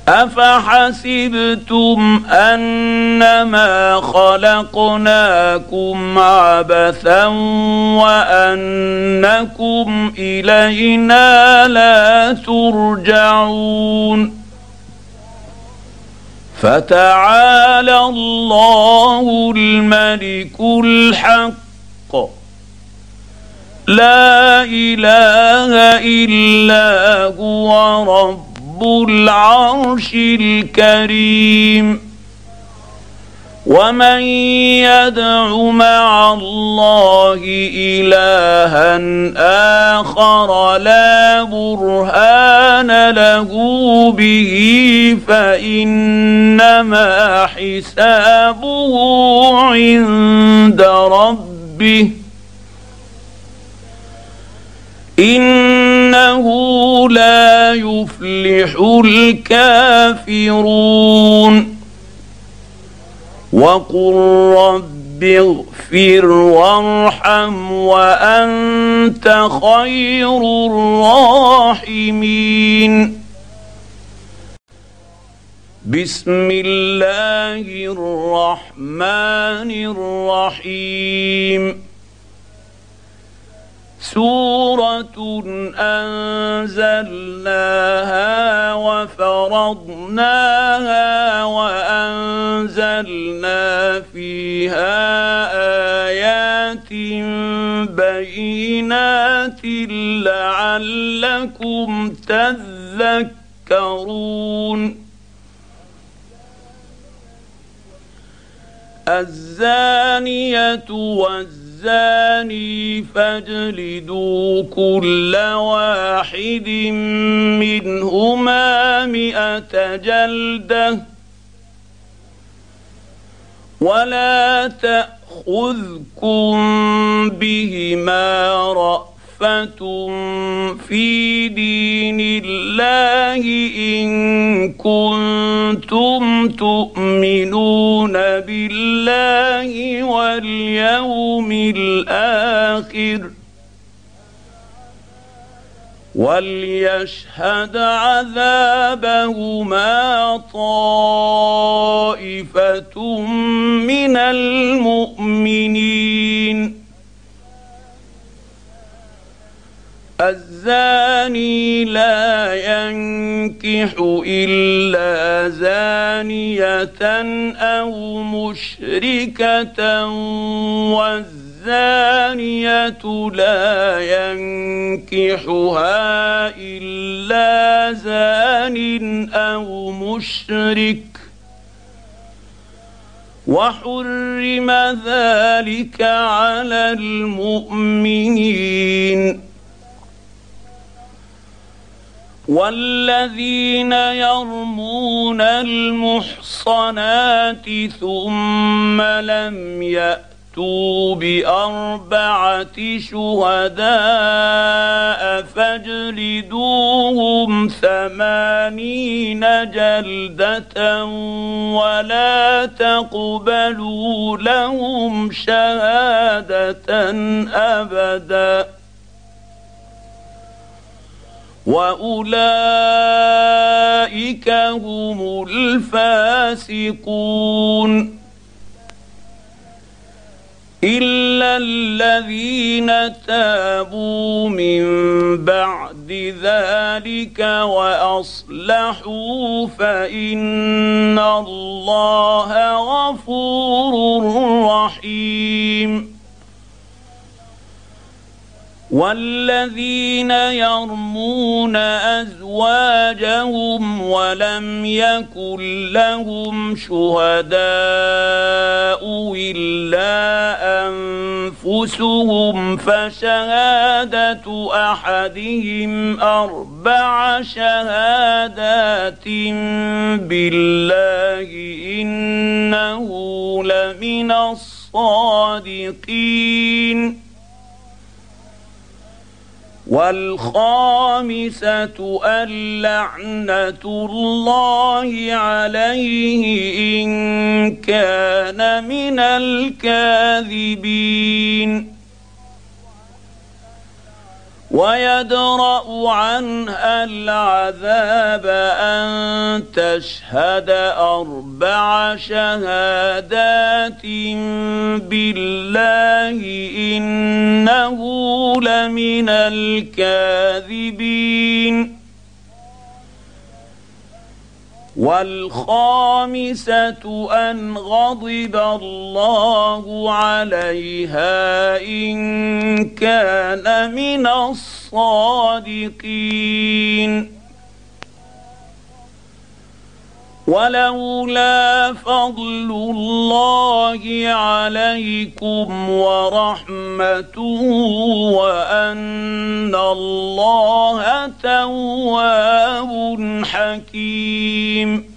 أفحسبتم أنما خلقناكم عبثا وأنكم إلينا لا ترجعون فتعالى الله الملك الحق لا إله إلا هو رب العرش الكريم ومن يدع مع الله إلها آخر لا برهان له به فإنما حسابه عند ربه إنه لا يفلح الكافرون وقل رب اغفر وارحم وأنت خير الراحمين بسم الله الرحمن الرحيم سورة أنزلناها وفرضناها وأنزلنا فيها آيات بينات لعلكم تذكرون الزانية والزاني فاجلدوا كل واحد منهما 100 جلدة ولا تأخذكم بهما رأفة في دين الله إن كنتم تؤمنون بالله واليوم الآخر وليشهد عذابهما طائفة من المؤمنين الزاني لا ينكح إلا زانية أو مشركة والزانية لا ينكحها إلا زان أو مشرك وحرم ذلك على المؤمنين والذين يرمون المحصنات ثم لم يأتوا ب4 شهداء فاجلدوهم 80 جلدة ولا تقبلوا لهم شهادة أبدا وأولئك هم الفاسقون إلا الذين تابوا من بعد ذلك وأصلحوا فإن الله غفور رحيم والذين يرمون أزواجهم ولم يكن لهم شهداء إلا أنفسهم فشهادة أحدهم 4 شهادات بالله إنه لمن الصادقين والخامسة اللعنة الله عليه إن كان من الكاذبين ويدرأ عنها العذاب أن تشهد 4 شهادات بالله إنه لمن الكاذبين. والخامسة أن غضب الله عليها إن كان من الصادقين. ولولا فضل الله عليكم ورحمته وأن الله تواب حكيم.